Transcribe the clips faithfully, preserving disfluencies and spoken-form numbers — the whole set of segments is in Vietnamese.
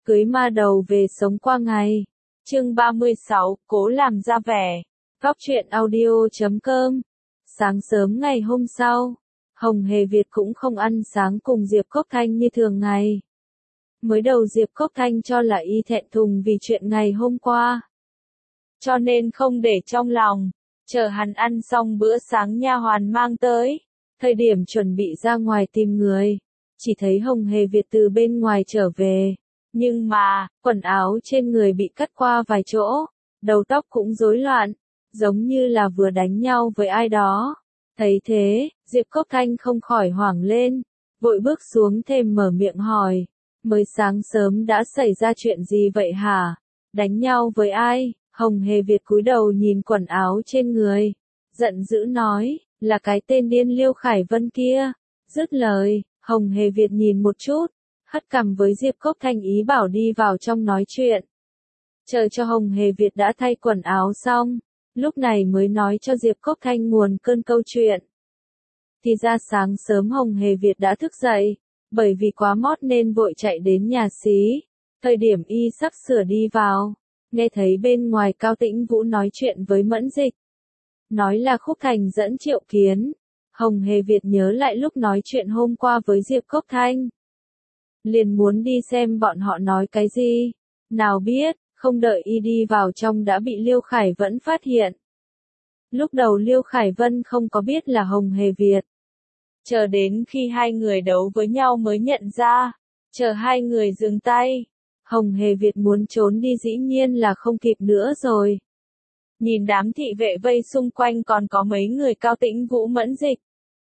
cưới ma đầu về sống qua ngày. Chương ba mươi sáu, cố làm ra vẻ. Góc truyện audio chấm com. Sáng sớm ngày hôm sau, Hồng Hề Việt cũng không ăn sáng cùng Diệp Cốc Thanh như thường ngày. Mới đầu Diệp Cốc Thanh cho là y thẹn thùng vì chuyện ngày hôm qua, cho nên không để trong lòng, chờ hắn ăn xong bữa sáng nha hoàn mang tới. Thời điểm chuẩn bị ra ngoài tìm người, chỉ thấy Hồng Hề Việt từ bên ngoài trở về. Nhưng mà, quần áo trên người bị cắt qua vài chỗ, đầu tóc cũng rối loạn, giống như là vừa đánh nhau với ai đó. Thấy thế, Diệp Cốc Thanh không khỏi hoảng lên, vội bước xuống thềm mở miệng hỏi, mới sáng sớm đã xảy ra chuyện gì vậy hả? Đánh nhau với ai? Hồng Hề Việt cúi đầu nhìn quần áo trên người, giận dữ nói, là cái tên điên Liêu Khải Vân kia. Dứt lời, Hồng Hề Việt nhìn một chút, hất cằm với Diệp Cốc Thanh ý bảo đi vào trong nói chuyện. Chờ cho Hồng Hề Việt đã thay quần áo xong, lúc này mới nói cho Diệp Cốc Thanh nguồn cơn câu chuyện. Thì ra sáng sớm Hồng Hề Việt đã thức dậy, bởi vì quá mót nên vội chạy đến nhà xí. Thời điểm y sắp sửa đi vào, nghe thấy bên ngoài Cao Tĩnh Vũ nói chuyện với Mẫn Dịch. Nói là Khúc Thành dẫn Triệu Kiến. Hồng Hề Việt nhớ lại lúc nói chuyện hôm qua với Diệp Cốc Thanh, liền muốn đi xem bọn họ nói cái gì. Nào biết, không đợi y đi vào trong đã bị Liêu Khải Vân phát hiện. Lúc đầu Liêu Khải Vân không có biết là Hồng Hề Việt. Chờ đến khi hai người đấu với nhau mới nhận ra, chờ hai người dừng tay, Hồng Hề Việt muốn trốn đi dĩ nhiên là không kịp nữa rồi. Nhìn đám thị vệ vây xung quanh còn có mấy người Cao Tĩnh Vũ Mẫn Dịch.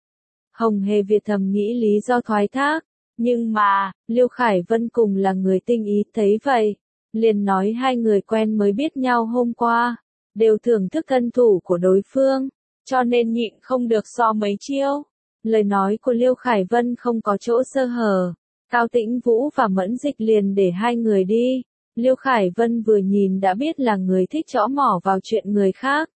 Hồng Hề Việt thầm nghĩ lý do thoái thác, nhưng mà, Liêu Khải Vân cùng là người tinh ý thấy vậy, liền nói hai người quen mới biết nhau hôm qua, đều thưởng thức thân thủ của đối phương, cho nên nhịn không được so mấy chiêu. Lời nói của Liêu Khải Vân không có chỗ sơ hở, Cao Tĩnh Vũ và Mẫn Dịch liền để hai người đi. Liêu Khải Vân vừa nhìn đã biết là người thích trõ mỏ vào chuyện người khác.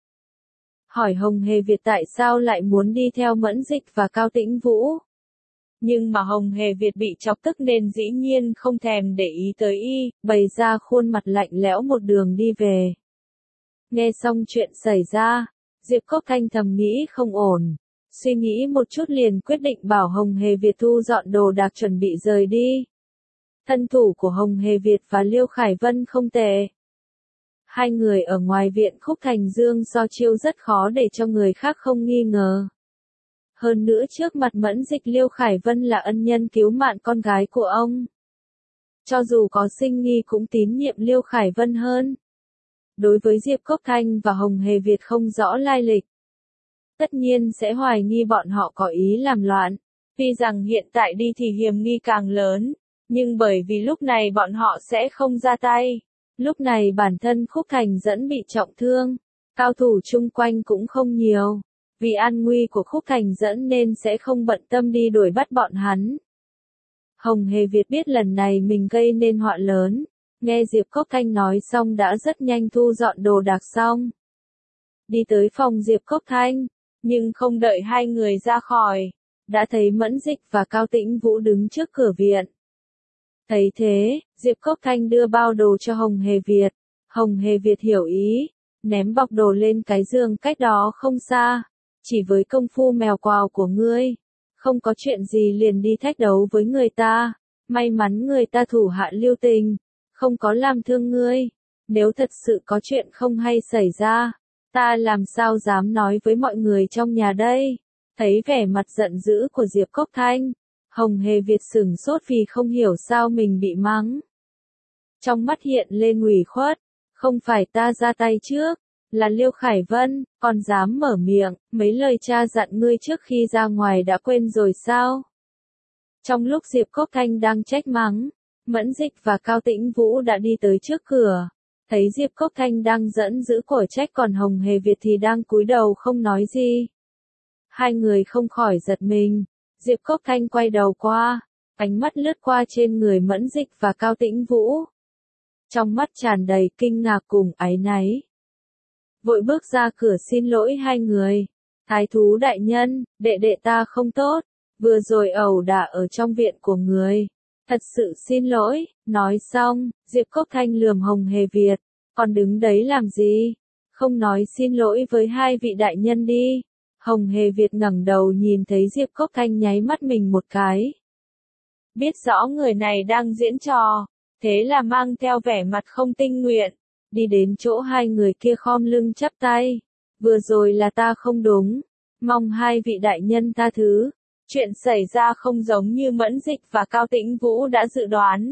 Hỏi Hồng Hề Việt tại sao lại muốn đi theo Mẫn Dịch và Cao Tĩnh Vũ. Nhưng mà Hồng Hề Việt bị chọc tức nên dĩ nhiên không thèm để ý tới y, bày ra khuôn mặt lạnh lẽo một đường đi về. Nghe xong chuyện xảy ra, Diệp Cốc Thanh thầm nghĩ không ổn. Suy nghĩ một chút liền quyết định bảo Hồng Hề Việt thu dọn đồ đạc chuẩn bị rời đi. Thân thủ của Hồng Hề Việt và Liêu Khải Vân không tệ. Hai người ở ngoài viện Khúc Thành Dương so chiêu rất khó để cho người khác không nghi ngờ. Hơn nữa trước mặt Mẫn Dịch Liêu Khải Vân là ân nhân cứu mạng con gái của ông. Cho dù có sinh nghi cũng tín nhiệm Liêu Khải Vân hơn. Đối với Diệp Cốc Thanh và Hồng Hề Việt không rõ lai lịch, tất nhiên sẽ hoài nghi bọn họ có ý làm loạn. Tuy rằng hiện tại đi thì hiểm nghi càng lớn, nhưng bởi vì lúc này bọn họ sẽ không ra tay. Lúc này bản thân Khúc Thành dẫn bị trọng thương, cao thủ chung quanh cũng không nhiều. Vì an nguy của Khúc Thành dẫn nên sẽ không bận tâm đi đuổi bắt bọn hắn. Hồng Hề Việt biết lần này mình gây nên họa lớn, nghe Diệp Cốc Thanh nói xong đã rất nhanh thu dọn đồ đạc xong. Đi tới phòng Diệp Cốc Thanh, nhưng không đợi hai người ra khỏi, đã thấy Mẫn Dịch và Cao Tĩnh Vũ đứng trước cửa viện. Thấy thế, Diệp Cốc Thanh đưa bao đồ cho Hồng Hề Việt. Hồng Hề Việt hiểu ý, ném bọc đồ lên cái giường cách đó không xa. Chỉ với công phu mèo quào của ngươi, không có chuyện gì liền đi thách đấu với người ta. May mắn người ta thủ hạ lưu tình, không có làm thương ngươi. Nếu thật sự có chuyện không hay xảy ra, ta làm sao dám nói với mọi người trong nhà đây? Thấy vẻ mặt giận dữ của Diệp Cốc Thanh, Hồng Hề Việt sửng sốt vì không hiểu sao mình bị mắng. Trong mắt hiện lên ủy khuất, không phải ta ra tay trước, là Liêu Khải Vân, còn dám mở miệng, mấy lời cha dặn ngươi trước khi ra ngoài đã quên rồi sao? Trong lúc Diệp Cốc Thanh đang trách mắng, Mẫn Dịch và Cao Tĩnh Vũ đã đi tới trước cửa. Thấy Diệp Cốc Thanh đang giận dữ cổ trách còn Hồng Hề Việt thì đang cúi đầu không nói gì. Hai người không khỏi giật mình. Diệp Cốc Thanh quay đầu qua, ánh mắt lướt qua trên người Mẫn Dịch và Cao Tĩnh Vũ. Trong mắt tràn đầy kinh ngạc cùng áy náy. Vội bước ra cửa xin lỗi hai người. Thái thú đại nhân, đệ đệ ta không tốt, vừa rồi ẩu đả ở trong viện của người. Thật sự xin lỗi, nói xong, Diệp Cốc Thanh lườm Hồng Hề Việt, còn đứng đấy làm gì? Không nói xin lỗi với hai vị đại nhân đi. Hồng Hề Việt ngẩng đầu nhìn thấy Diệp Cốc Thanh nháy mắt mình một cái. Biết rõ người này đang diễn trò, thế là mang theo vẻ mặt không tình nguyện, đi đến chỗ hai người kia khom lưng chắp tay. Vừa rồi là ta không đúng, mong hai vị đại nhân tha thứ. Chuyện xảy ra không giống như Mẫn Dịch và Cao Tĩnh Vũ đã dự đoán.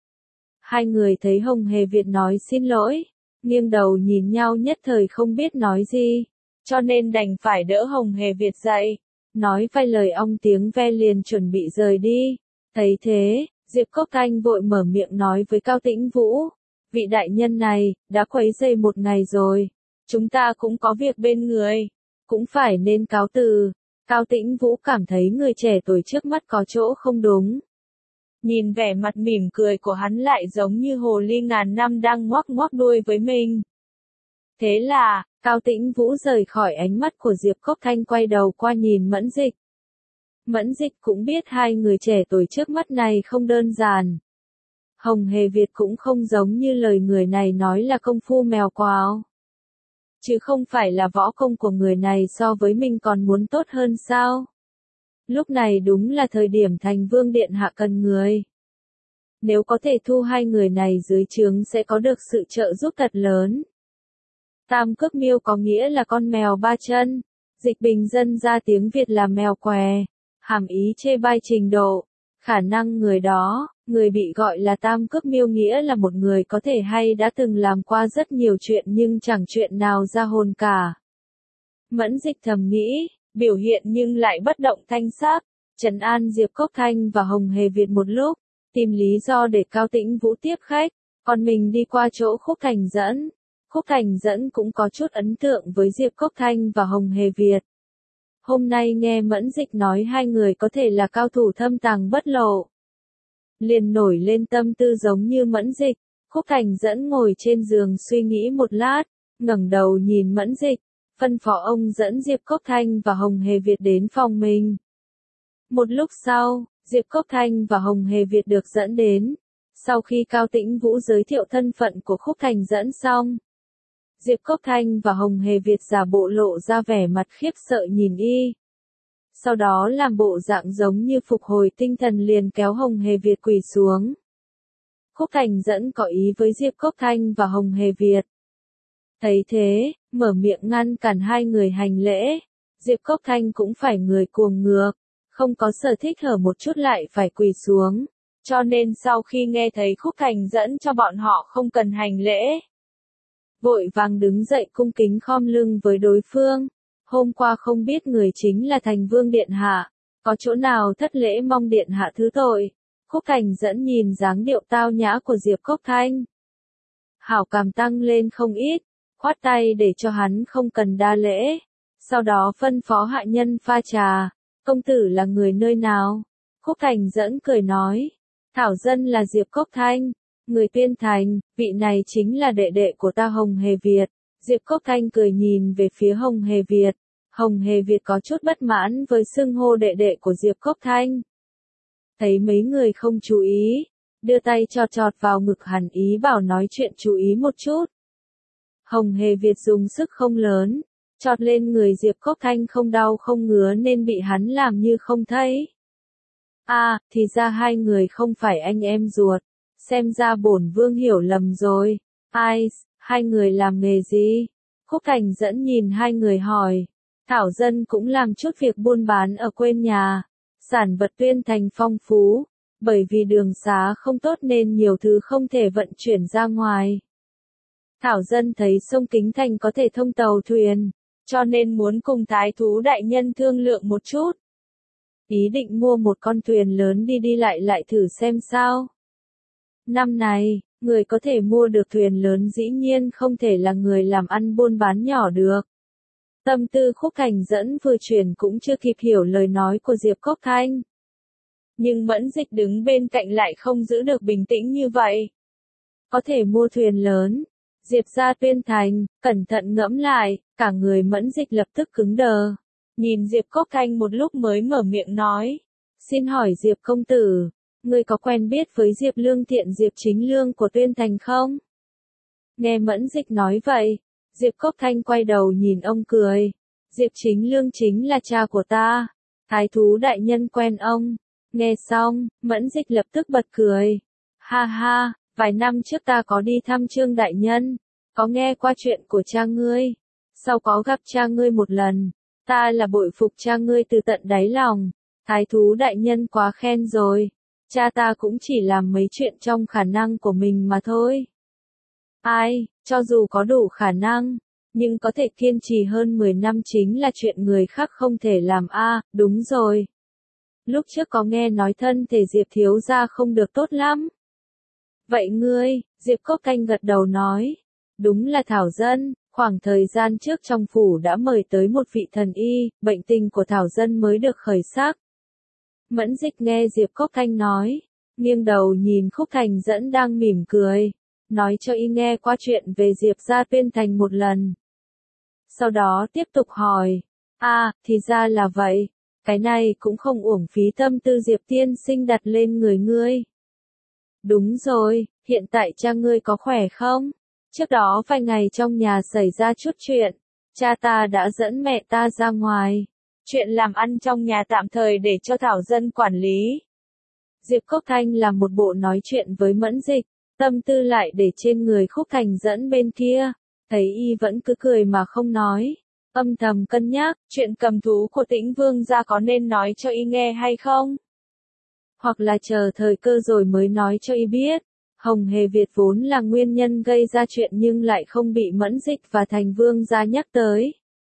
Hai người thấy Hồng Hề Việt nói xin lỗi, nghiêng đầu nhìn nhau nhất thời không biết nói gì, cho nên đành phải đỡ Hồng Hề Việt dậy, nói vài lời ong tiếng ve liền chuẩn bị rời đi. Thấy thế, Diệp Cốc Thanh vội mở miệng nói với Cao Tĩnh Vũ, vị đại nhân này, đã quấy rầy một ngày rồi, chúng ta cũng có việc bên người, cũng phải nên cáo từ. Cao Tĩnh Vũ cảm thấy người trẻ tuổi trước mắt có chỗ không đúng. Nhìn vẻ mặt mỉm cười của hắn lại giống như hồ ly ngàn năm đang ngoác ngoác đuôi với mình. Thế là, Cao Tĩnh Vũ rời khỏi ánh mắt của Diệp Cốc Thanh quay đầu qua nhìn Mẫn Dịch. Mẫn Dịch cũng biết hai người trẻ tuổi trước mắt này không đơn giản. Hồng Hề Việt cũng không giống như lời người này nói là công phu mèo quào. Chứ không phải là võ công của người này so với mình còn muốn tốt hơn sao? Lúc này đúng là thời điểm Thành Vương Điện Hạ cần người. Nếu có thể thu hai người này dưới trướng sẽ có được sự trợ giúp thật lớn. Tam Cước Miêu có nghĩa là con mèo ba chân, dịch bình dân ra tiếng Việt là mèo què, hàm ý chê bai trình độ. Khả năng người đó, người bị gọi là Tam Cước Miêu nghĩa là một người có thể hay đã từng làm qua rất nhiều chuyện nhưng chẳng chuyện nào ra hồn cả. Mẫn Dịch thầm nghĩ, biểu hiện nhưng lại bất động thanh sắc, trấn an Diệp Cốc Thanh và Hồng Hề Việt một lúc, tìm lý do để Cao Tĩnh Vũ tiếp khách, còn mình đi qua chỗ Khúc Thành Dẫn. Khúc Thành Dẫn cũng có chút ấn tượng với Diệp Cốc Thanh và Hồng Hề Việt. Hôm nay nghe Mẫn Dịch nói hai người có thể là cao thủ thâm tàng bất lộ, liền nổi lên tâm tư giống như Mẫn Dịch. Khúc Thành Dẫn ngồi trên giường suy nghĩ một lát, ngẩng đầu nhìn Mẫn Dịch, phân phó ông dẫn Diệp Cốc Thanh và Hồng Hề Việt đến phòng mình. Một lúc sau, Diệp Cốc Thanh và Hồng Hề Việt được dẫn đến. Sau khi Cao Tĩnh Vũ giới thiệu thân phận của Khúc Thành Dẫn xong, Diệp Cốc Thanh và Hồng Hề Việt giả bộ lộ ra vẻ mặt khiếp sợ nhìn y. Sau đó làm bộ dạng giống như phục hồi tinh thần liền kéo Hồng Hề Việt quỳ xuống. Khúc Thành Dẫn có ý với Diệp Cốc Thanh và Hồng Hề Việt. Thấy thế, mở miệng ngăn cản hai người hành lễ. Diệp Cốc Thanh cũng phải người cuồng ngược, không có sở thích hở một chút lại phải quỳ xuống. Cho nên sau khi nghe thấy Khúc Thành Dẫn cho bọn họ không cần hành lễ, vội vàng đứng dậy cung kính khom lưng với đối phương. Hôm qua không biết người chính là Thành Vương Điện Hạ, có chỗ nào thất lễ mong Điện Hạ thứ tội. Khúc Thành Dẫn nhìn dáng điệu tao nhã của Diệp Cốc Thanh, hảo cảm tăng lên không ít, khoát tay để cho hắn không cần đa lễ. Sau đó phân phó hạ nhân pha trà. Công tử là người nơi nào? Khúc Thành Dẫn cười nói, thảo dân là Diệp Cốc Thanh, người Tuyên Thành, vị này chính là đệ đệ của ta Hồng Hề Việt. Diệp Cốc Thanh cười nhìn về phía Hồng Hề Việt. Hồng Hề Việt có chút bất mãn với xưng hô đệ đệ của Diệp Cốc Thanh. Thấy mấy người không chú ý, đưa tay chọt chọt vào ngực hắn ý bảo nói chuyện chú ý một chút. Hồng Hề Việt dùng sức không lớn, chọt lên người Diệp Cốc Thanh không đau không ngứa nên bị hắn làm như không thấy. À, thì ra hai người không phải anh em ruột, xem ra bổn vương hiểu lầm rồi. Ai, hai người làm nghề gì? Khúc Thành Dẫn nhìn hai người hỏi. Thảo dân cũng làm chút việc buôn bán ở quê nhà, sản vật Tuyên Thành phong phú, bởi vì đường xá không tốt nên nhiều thứ không thể vận chuyển ra ngoài. Thảo dân thấy sông Kính Thành có thể thông tàu thuyền, cho nên muốn cùng Thái Thú đại nhân thương lượng một chút. Ý định mua một con thuyền lớn đi đi lại lại thử xem sao. Năm này, người có thể mua được thuyền lớn dĩ nhiên không thể là người làm ăn buôn bán nhỏ được. Tâm tư Khúc Thành Dẫn vừa chuyển cũng chưa kịp hiểu lời nói của Diệp Cốc Thanh. Nhưng Mẫn Dịch đứng bên cạnh lại không giữ được bình tĩnh như vậy. Có thể mua thuyền lớn, Diệp ra Tuyên Thành, cẩn thận ngẫm lại, cả người Mẫn Dịch lập tức cứng đờ. Nhìn Diệp Cốc Thanh một lúc mới mở miệng nói. Xin hỏi Diệp công tử, ngươi có quen biết với Diệp Lương Thiện Diệp Chính Lương của Tuyên Thành không? Nghe Mẫn Dịch nói vậy, Diệp Cốc Thanh quay đầu nhìn ông cười. Diệp Chính Lương chính là cha của ta. Thái thú đại nhân quen ông. Nghe xong, Mẫn Dịch lập tức bật cười. Ha ha, vài năm trước ta có đi thăm Trương đại nhân, có nghe qua chuyện của cha ngươi. Sau có gặp cha ngươi một lần, ta là bội phục cha ngươi từ tận đáy lòng. Thái thú đại nhân quá khen rồi. Cha ta cũng chỉ làm mấy chuyện trong khả năng của mình mà thôi. Ai, cho dù có đủ khả năng, nhưng có thể kiên trì hơn mười năm chính là chuyện người khác không thể làm a. À, đúng rồi. Lúc trước có nghe nói thân thể Diệp thiếu gia không được tốt lắm. Vậy ngươi, Diệp Cốc Thanh gật đầu nói. Đúng là Thảo Dân, khoảng thời gian trước trong phủ đã mời tới một vị thần y, bệnh tình của Thảo Dân mới được khởi sắc. Mẫn Dịch nghe Diệp Cốc Thanh nói, nghiêng đầu nhìn Khúc Thành Dẫn đang mỉm cười, nói cho y nghe qua chuyện về Diệp gia Tuyên Thành một lần. Sau đó tiếp tục hỏi, à, thì ra là vậy, cái này cũng không uổng phí tâm tư Diệp tiên sinh đặt lên người ngươi. Đúng rồi, hiện tại cha ngươi có khỏe không? Trước đó vài ngày trong nhà xảy ra chút chuyện, cha ta đã dẫn mẹ ta ra ngoài. Chuyện làm ăn trong nhà tạm thời để cho Thảo Dân quản lý. Diệp Cốc Thanh làm một bộ nói chuyện với Mẫn Dịch, tâm tư lại để trên người Khúc Thành Dẫn bên kia, thấy y vẫn cứ cười mà không nói, âm thầm cân nhắc, chuyện cầm thú của Tĩnh Vương gia có nên nói cho y nghe hay không? Hoặc là chờ thời cơ rồi mới nói cho y biết. Hồng Hề Việt vốn là nguyên nhân gây ra chuyện nhưng lại không bị Mẫn Dịch và Thành Vương gia nhắc tới.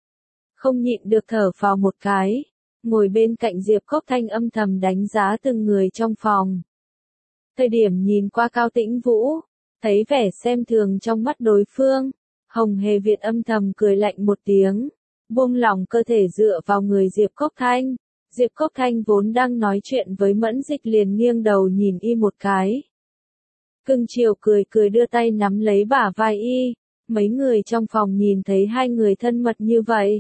Không nhịn được thở phào một cái, ngồi bên cạnh Diệp Cốc Thanh âm thầm đánh giá từng người trong phòng. Thời điểm nhìn qua Cao Tĩnh Vũ, thấy vẻ xem thường trong mắt đối phương, Hồng Hề Việt âm thầm cười lạnh một tiếng, buông lỏng cơ thể dựa vào người Diệp Cốc Thanh. Diệp Cốc Thanh vốn đang nói chuyện với Mẫn Dịch liền nghiêng đầu nhìn y một cái. Cưng chiều cười cười đưa tay nắm lấy bả vai y, mấy người trong phòng nhìn thấy hai người thân mật như vậy.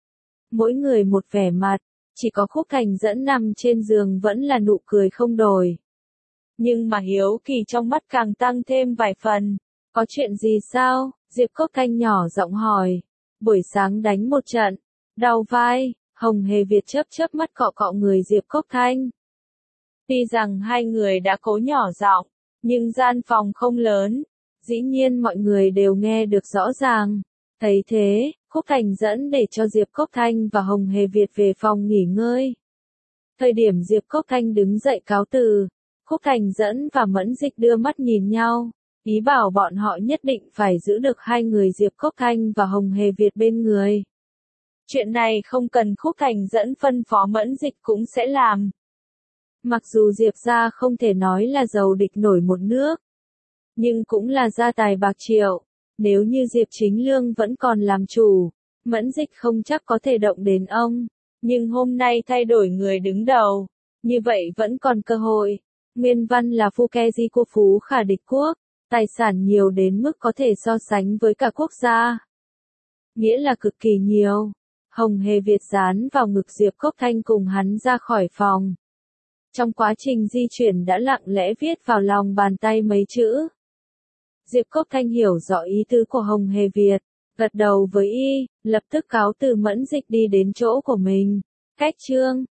Mỗi người một vẻ mặt, chỉ có Khúc Thành Dẫn nằm trên giường vẫn là nụ cười không đổi. Nhưng mà hiếu kỳ trong mắt càng tăng thêm vài phần. Có chuyện gì sao? Diệp Cốc Thanh nhỏ giọng hỏi. Buổi sáng đánh một trận, đau vai, Hồng Hề Việt chớp chớp mắt cọ cọ người Diệp Cốc Thanh. Tuy rằng hai người đã cố nhỏ giọng, nhưng gian phòng không lớn, dĩ nhiên mọi người đều nghe được rõ ràng. Thấy thế, Khúc Thành Dẫn để cho Diệp Cốc Thanh và Hồng Hề Việt về phòng nghỉ ngơi. Thời điểm Diệp Cốc Thanh đứng dậy cáo từ, Khúc Thành Dẫn và Mẫn Dịch đưa mắt nhìn nhau, ý bảo bọn họ nhất định phải giữ được hai người Diệp Cốc Thanh và Hồng Hề Việt bên người. Chuyện này không cần Khúc Thành Dẫn phân phó Mẫn Dịch cũng sẽ làm. Mặc dù Diệp gia không thể nói là giàu địch nổi một nước, nhưng cũng là gia tài bạc triệu. Nếu như Diệp Chính Lương vẫn còn làm chủ, Mẫn Dịch không chắc có thể động đến ông. Nhưng hôm nay thay đổi người đứng đầu, như vậy vẫn còn cơ hội. Nguyên văn là Phukeji của Phú Khả địch quốc, tài sản nhiều đến mức có thể so sánh với cả quốc gia. Nghĩa là cực kỳ nhiều. Hồng Hề Việt dán vào ngực Diệp Cốc Thanh cùng hắn ra khỏi phòng. Trong quá trình di chuyển đã lặng lẽ viết vào lòng bàn tay mấy chữ. Diệp Cốc Thanh hiểu rõ ý tứ của Hồng Hề Việt, gật đầu với y, lập tức cáo từ Mẫn Dịch đi đến chỗ của mình. Cách chương